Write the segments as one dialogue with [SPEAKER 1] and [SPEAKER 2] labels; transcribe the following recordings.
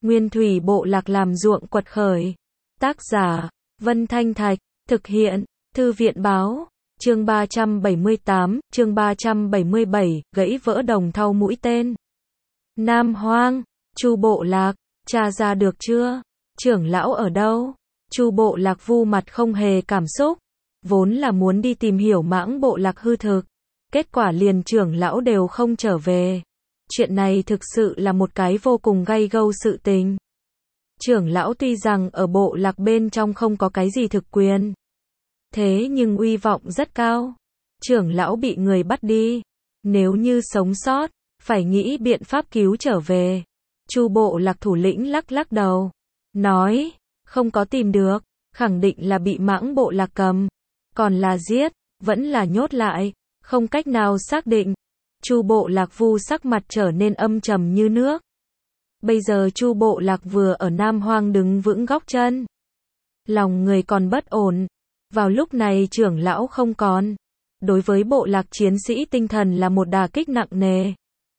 [SPEAKER 1] Nguyên thủy bộ lạc làm ruộng quật khởi. Tác giả, Vân Thanh Thạch, thực hiện, Thư viện báo, chương 378, chương 377, gãy vỡ đồng thau mũi tên. Nam Hoang, Chu bộ lạc, tra ra được chưa? Trưởng lão ở đâu? Chu bộ lạc vu mặt không hề cảm xúc, vốn là muốn đi tìm hiểu Mãng bộ lạc hư thực, kết quả liền trưởng lão đều không trở về. Chuyện này thực sự là một cái vô cùng gay gâu sự tình. Trưởng lão tuy rằng ở bộ lạc bên trong không có cái gì thực quyền, thế nhưng uy vọng rất cao. Trưởng lão bị người bắt đi, nếu như sống sót, phải nghĩ biện pháp cứu trở về. Chu bộ lạc thủ lĩnh lắc lắc đầu, nói, không có tìm được, khẳng định là bị Mãng bộ lạc cầm, còn là giết, vẫn là nhốt lại, không cách nào xác định. Chu bộ lạc vu sắc mặt trở nên âm trầm như nước. Bây giờ Chu bộ lạc vừa ở Nam Hoang đứng vững gót chân, lòng người còn bất ổn. Vào lúc này trưởng lão không còn, đối với bộ lạc chiến sĩ tinh thần là một đả kích nặng nề.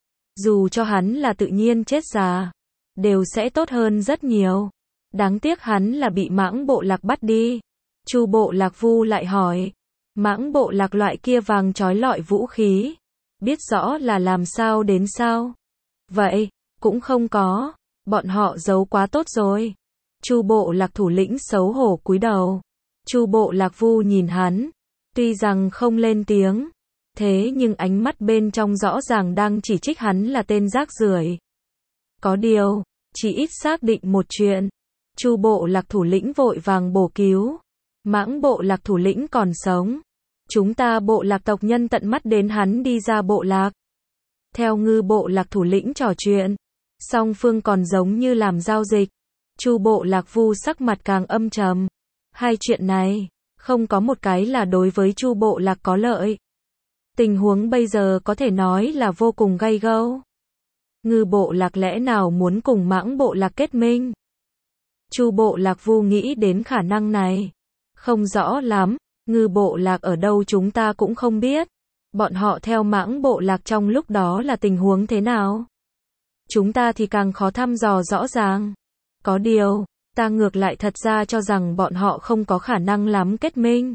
[SPEAKER 1] Dù cho hắn là tự nhiên chết già, đều sẽ tốt hơn rất nhiều. Đáng tiếc hắn là bị Mãng bộ lạc bắt đi. Chu bộ lạc vu lại hỏi, Mãng bộ lạc loại kia vàng trói lọi vũ khí, biết rõ là làm sao đến sao? Vậy, cũng không có, bọn họ giấu quá tốt rồi. Chu bộ lạc thủ lĩnh xấu hổ cúi đầu. Chu bộ lạc vu nhìn hắn, tuy rằng không lên tiếng, thế nhưng ánh mắt bên trong rõ ràng đang chỉ trích hắn là tên rác rưởi. Có điều, chỉ ít xác định một chuyện. Chu bộ lạc thủ lĩnh vội vàng bổ cứu. Mãng bộ lạc thủ lĩnh còn sống. Chúng ta bộ lạc tộc nhân tận mắt đến hắn đi ra bộ lạc. Theo Ngư bộ lạc thủ lĩnh trò chuyện, song phương còn giống như làm giao dịch. Chu bộ lạc vu sắc mặt càng âm trầm. Hai chuyện này, không có một cái là đối với Chu bộ lạc có lợi. Tình huống bây giờ có thể nói là vô cùng gay gâu. Ngư bộ lạc lẽ nào muốn cùng Mãng bộ lạc kết minh? Chu bộ lạc vu nghĩ đến khả năng này. Không rõ lắm, Ngư bộ lạc ở đâu chúng ta cũng không biết. Bọn họ theo Mãng bộ lạc trong lúc đó là tình huống thế nào? Chúng ta thì càng khó thăm dò rõ ràng. Có điều, ta ngược lại thật ra cho rằng bọn họ không có khả năng lắm kết minh.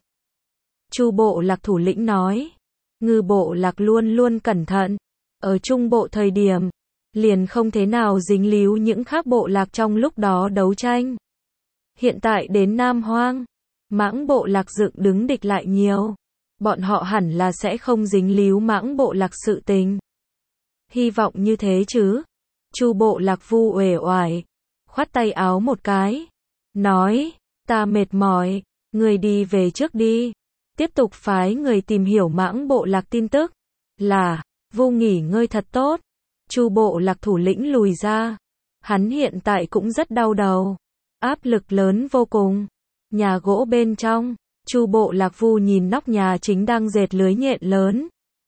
[SPEAKER 1] Chu bộ lạc thủ lĩnh nói, Ngư bộ lạc luôn luôn cẩn thận. Ở trung bộ thời điểm, liền không thế nào dính líu những khác bộ lạc trong lúc đó đấu tranh. Hiện tại đến Nam Hoang, Mãng bộ lạc dựng đứng địch lại nhiều. Bọn họ hẳn là sẽ không dính líu Mãng bộ lạc sự tình. Hy vọng như thế chứ. Chu bộ lạc vu uể oải, khoát tay áo một cái, nói, ta mệt mỏi, người đi về trước đi. Tiếp tục phái người tìm hiểu Mãng bộ lạc tin tức. Là, vu nghỉ ngơi thật tốt. Chu bộ lạc thủ lĩnh lùi ra. Hắn hiện tại cũng rất đau đầu. Áp lực lớn vô cùng. Nhà gỗ bên trong, Chu bộ lạc vu nhìn nóc nhà chính đang dệt lưới nhện lớn.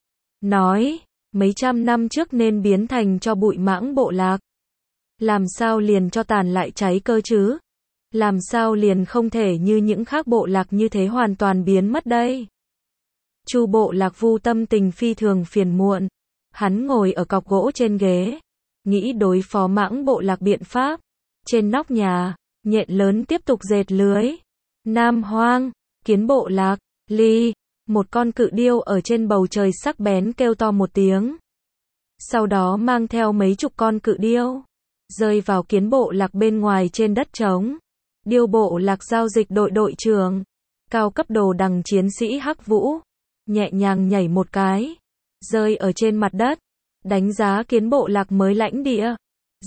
[SPEAKER 1] Nói, mấy trăm năm trước nên biến thành cho bụi Mãng bộ lạc. Làm sao liền cho tàn lại cháy cơ chứ? Làm sao liền không thể như những khác bộ lạc như thế hoàn toàn biến mất đây? Chu bộ lạc vu tâm tình phi thường phiền muộn. Hắn ngồi ở cọc gỗ trên ghế, nghĩ đối phó Mãng bộ lạc biện pháp. Trên nóc nhà, nhện lớn tiếp tục dệt lưới. Nam Hoang, Kiến bộ lạc, Ly, một con cự điêu ở trên bầu trời sắc bén kêu to một tiếng. Sau đó mang theo mấy chục con cự điêu, rơi vào Kiến bộ lạc bên ngoài trên đất trống. Điêu bộ lạc giao dịch đội trưởng, cao cấp đồ đằng chiến sĩ Hắc Vũ, nhẹ nhàng nhảy một cái, rơi ở trên mặt đất, đánh giá Kiến bộ lạc mới lãnh địa.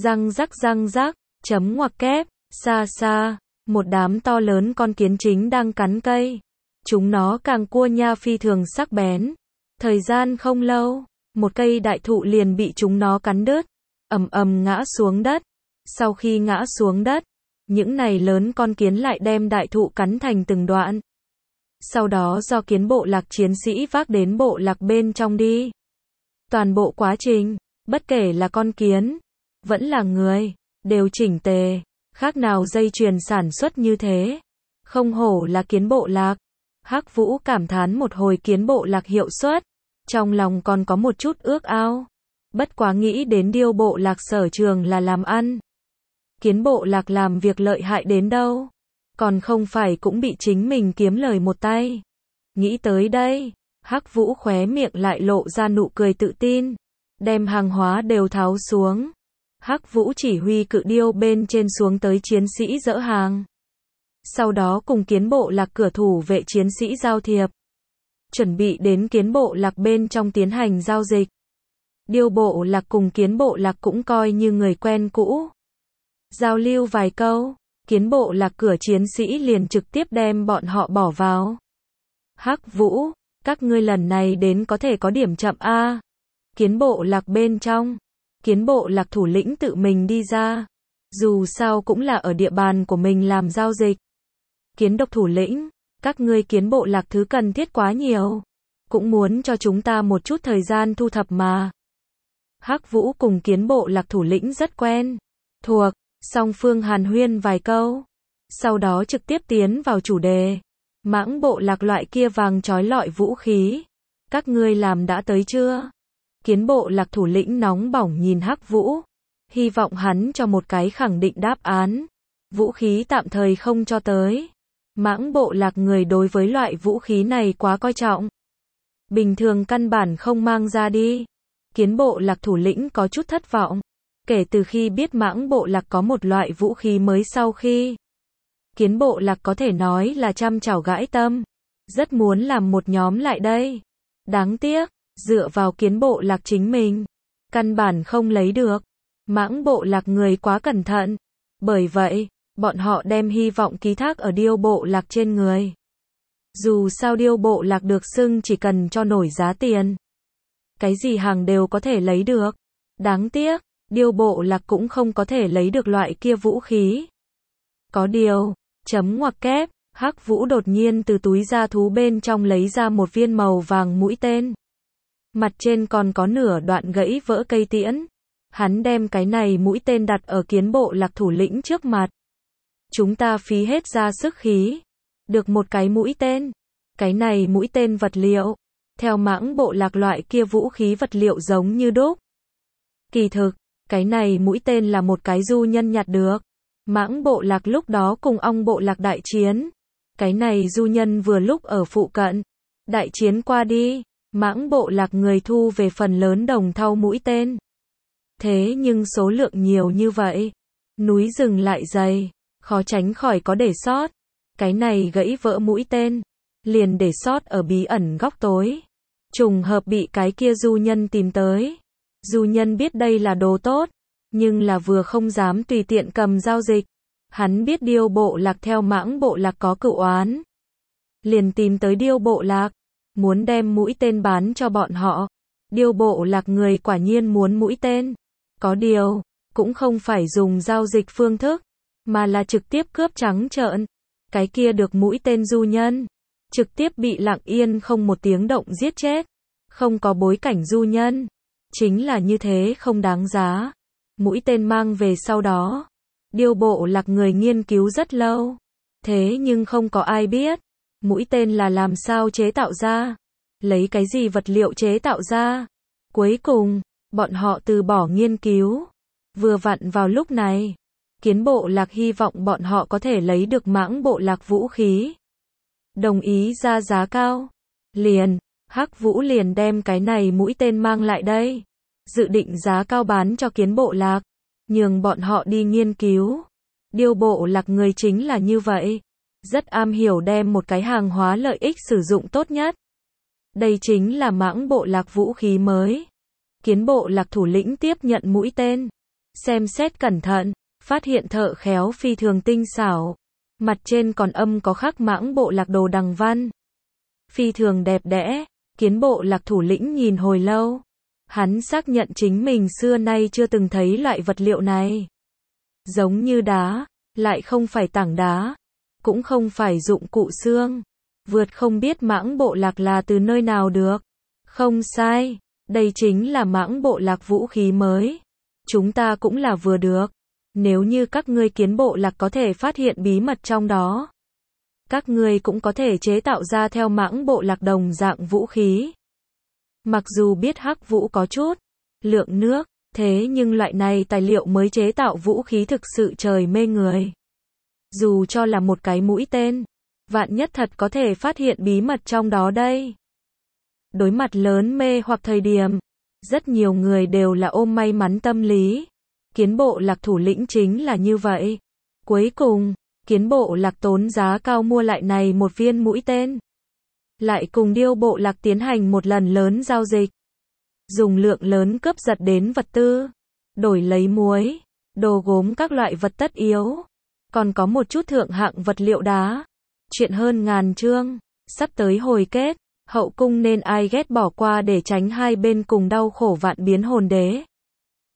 [SPEAKER 1] Răng rắc, chấm ngoặc kép, xa xa, một đám to lớn con kiến chính đang cắn cây. Chúng nó càng cua nha phi thường sắc bén. Thời gian không lâu, một cây đại thụ liền bị chúng nó cắn đứt, ầm ầm ngã xuống đất. Sau khi ngã xuống đất, những này lớn con kiến lại đem đại thụ cắn thành từng đoạn. Sau đó do Kiến bộ lạc chiến sĩ vác đến bộ lạc bên trong đi. Toàn bộ quá trình, bất kể là con kiến, vẫn là người, đều chỉnh tề, khác nào dây chuyền sản xuất như thế. Không hổ là Kiến bộ lạc. Hắc Vũ cảm thán một hồi Kiến bộ lạc hiệu suất, trong lòng còn có một chút ước ao. Bất quá nghĩ đến Điêu bộ lạc sở trường là làm ăn, Kiến bộ lạc làm việc lợi hại đến đâu. Còn không phải cũng bị chính mình kiếm lời một tay. Nghĩ tới đây, Hắc Vũ khóe miệng lại lộ ra nụ cười tự tin. Đem hàng hóa đều tháo xuống. Hắc Vũ chỉ huy cự điêu bên trên xuống tới chiến sĩ dỡ hàng. Sau đó cùng kiến bộ lạc cửa thủ vệ chiến sĩ giao thiệp. Chuẩn bị đến kiến bộ lạc bên trong tiến hành giao dịch. Điêu bộ lạc cùng kiến bộ lạc cũng coi như người quen cũ. Giao lưu vài câu, kiến bộ lạc cửa chiến sĩ liền trực tiếp đem bọn họ bỏ vào. Hắc Vũ, các ngươi lần này đến có thể có điểm chậm a. Kiến bộ lạc bên trong, kiến bộ lạc thủ lĩnh tự mình đi ra. Dù sao cũng là ở địa bàn của mình làm giao dịch. Kiến độc thủ lĩnh, các ngươi kiến bộ lạc thứ cần thiết quá nhiều. Cũng muốn cho chúng ta một chút thời gian thu thập mà. Hắc Vũ cùng kiến bộ lạc thủ lĩnh rất quen thuộc, song phương hàn huyên vài câu. Sau đó trực tiếp tiến vào chủ đề. Mãng bộ lạc loại kia vàng trói lọi vũ khí. Các ngươi làm đã tới chưa? Kiến bộ lạc thủ lĩnh nóng bỏng nhìn Hắc Vũ. Hy vọng hắn cho một cái khẳng định đáp án. Vũ khí tạm thời không cho tới. Mãng bộ lạc người đối với loại vũ khí này quá coi trọng. Bình thường căn bản không mang ra đi. Kiến bộ lạc thủ lĩnh có chút thất vọng. Kể từ khi biết mãng bộ lạc có một loại vũ khí mới sau khi. Kiến bộ lạc có thể nói là trăm chảo gãi tâm. Rất muốn làm một nhóm lại đây. Đáng tiếc, dựa vào kiến bộ lạc chính mình. Căn bản không lấy được. Mãng bộ lạc người quá cẩn thận. Bởi vậy, bọn họ đem hy vọng ký thác ở điêu bộ lạc trên người. Dù sao điêu bộ lạc được xưng chỉ cần cho nổi giá tiền. Cái gì hàng đều có thể lấy được. Đáng tiếc, điêu bộ lạc cũng không có thể lấy được loại kia vũ khí. Có điều, chấm ngoặc kép, Hắc Vũ đột nhiên từ túi da thú bên trong lấy ra một viên màu vàng mũi tên. Mặt trên còn có nửa đoạn gãy vỡ cây tiễn. Hắn đem cái này mũi tên đặt ở kiến bộ lạc thủ lĩnh trước mặt. Chúng ta phí hết ra sức khí. Được một cái mũi tên. Cái này mũi tên vật liệu. Theo mãng bộ lạc loại kia vũ khí vật liệu giống như đúc. Kỳ thực, cái này mũi tên là một cái du nhân nhặt được. Mãng bộ lạc lúc đó cùng ong bộ lạc đại chiến. Cái này du nhân vừa lúc ở phụ cận. Đại chiến qua đi, mãng bộ lạc người thu về phần lớn đồng thau mũi tên. Thế nhưng số lượng nhiều như vậy. Núi rừng lại dày. Khó tránh khỏi có để sót. Cái này gãy vỡ mũi tên. Liền để sót ở bí ẩn góc tối. Trùng hợp bị cái kia du nhân tìm tới. Du nhân biết đây là đồ tốt. Nhưng là vừa không dám tùy tiện cầm giao dịch. Hắn biết điêu bộ lạc theo mãng bộ lạc có cựu oán. Liền tìm tới điêu bộ lạc. Muốn đem mũi tên bán cho bọn họ. Điêu bộ lạc người quả nhiên muốn mũi tên. Có điều, cũng không phải dùng giao dịch phương thức. Mà là trực tiếp cướp trắng trợn. Cái kia được mũi tên du nhân. Trực tiếp bị lặng yên không một tiếng động giết chết. Không có bối cảnh du nhân. Chính là như thế không đáng giá. Mũi tên mang về sau đó. Điêu bộ lạc người nghiên cứu rất lâu. Thế nhưng không có ai biết. Mũi tên là làm sao chế tạo ra. Lấy cái gì vật liệu chế tạo ra. Cuối cùng, bọn họ từ bỏ nghiên cứu. Vừa vặn vào lúc này. Kiến bộ lạc hy vọng bọn họ có thể lấy được mãng bộ lạc vũ khí. Đồng ý ra giá cao. Liền, Hắc Vũ liền đem cái này mũi tên mang lại đây. Dự định giá cao bán cho kiến bộ lạc. Nhường bọn họ đi nghiên cứu. Điêu bộ lạc người chính là như vậy. Rất am hiểu đem một cái hàng hóa lợi ích sử dụng tốt nhất. Đây chính là mãng bộ lạc vũ khí mới. Kiến bộ lạc thủ lĩnh tiếp nhận mũi tên. Xem xét cẩn thận. Phát hiện thợ khéo phi thường tinh xảo. Mặt trên còn âm có khắc mãng bộ lạc đồ đằng văn. Phi thường đẹp đẽ. Kiến bộ lạc thủ lĩnh nhìn hồi lâu. Hắn xác nhận chính mình xưa nay chưa từng thấy loại vật liệu này. Giống như đá, lại không phải tảng đá. Cũng không phải dụng cụ xương. Vượt không biết mãng bộ lạc là từ nơi nào được. Không sai, đây chính là mãng bộ lạc vũ khí mới. Chúng ta cũng là vừa được. Nếu như các ngươi kiến bộ lạc có thể phát hiện bí mật trong đó. Các ngươi cũng có thể chế tạo ra theo mãng bộ lạc đồng dạng vũ khí. Mặc dù biết Hắc Vũ có chút lượng nước, Thế nhưng loại này tài liệu mới chế tạo vũ khí thực sự trời mê người. Dù cho là một cái mũi tên, vạn nhất thật có thể phát hiện bí mật trong đó đây. Đối mặt lớn mê hoặc thời điểm, rất nhiều người đều là ôm may mắn tâm lý. Kiến bộ lạc thủ lĩnh chính là như vậy. Cuối cùng, kiến bộ lạc tốn giá cao mua lại này một viên mũi tên. Lại cùng điêu bộ lạc tiến hành một lần lớn giao dịch. Dùng lượng lớn cướp giật đến vật tư, đổi lấy muối, đồ gốm các loại vật tất yếu. Còn có một chút thượng hạng vật liệu đá. Chuyện hơn ngàn chương, sắp tới hồi kết, hậu cung nên ai ghét bỏ qua để tránh hai bên cùng đau khổ vạn biến hồn đế.